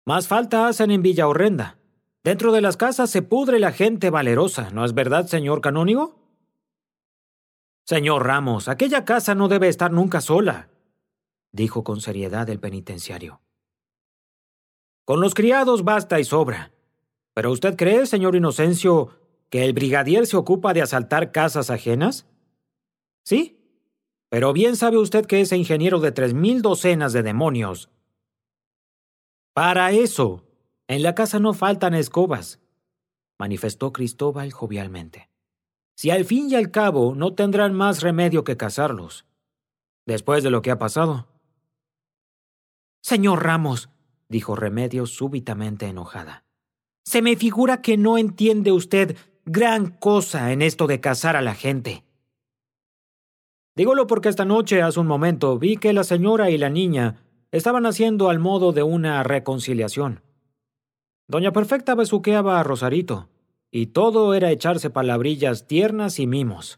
Más falta hacen en Villahorrenda. Dentro de las casas se pudre la gente valerosa, ¿no es verdad, señor canónigo? Señor Ramos, aquella casa no debe estar nunca sola, dijo con seriedad el penitenciario. Con los criados basta y sobra. ¿Pero usted cree, señor Inocencio, que el brigadier se ocupa de asaltar casas ajenas? Sí, pero bien sabe usted que ese ingeniero de 3000 docenas de demonios. Para eso, en la casa no faltan escobas, manifestó Cristóbal jovialmente. Si al fin y al cabo no tendrán más remedio que cazarlos, después de lo que ha pasado. Señor Ramos, dijo Remedios súbitamente enojada, se me figura que no entiende usted gran cosa en esto de cazar a la gente. Dígolo porque esta noche, hace un momento, vi que la señora y la niña estaban haciendo al modo de una reconciliación. Doña Perfecta besuqueaba a Rosarito, y todo era echarse palabrillas tiernas y mimos.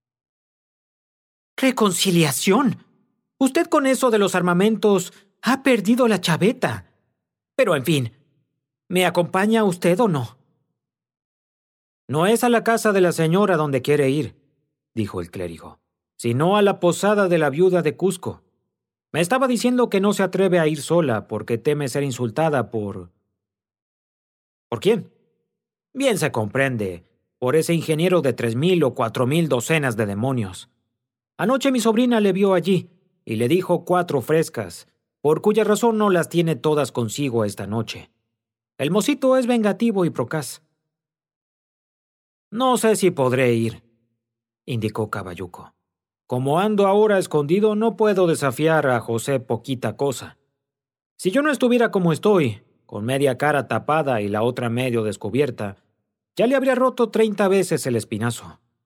¿Reconciliación? Usted con eso de los armamentos ha perdido la chaveta. Pero en fin, ¿me acompaña usted o no? No es a la casa de la señora donde quiere ir, dijo el clérigo, sino a la posada de la viuda de Cusco. Me estaba diciendo que no se atreve a ir sola porque teme ser insultada por... ¿Por quién? Bien se comprende, por ese ingeniero de 3000 o 4000 docenas de demonios. Anoche mi sobrina le vio allí y le dijo 4 frescas, por cuya razón no las tiene todas consigo esta noche. El mocito es vengativo y procaz. No sé si podré ir, indicó Caballuco. Como ando ahora escondido, no puedo desafiar a José poquita cosa. Si yo no estuviera como estoy, con media cara tapada y la otra medio descubierta, ya le habría roto 30 veces el espinazo.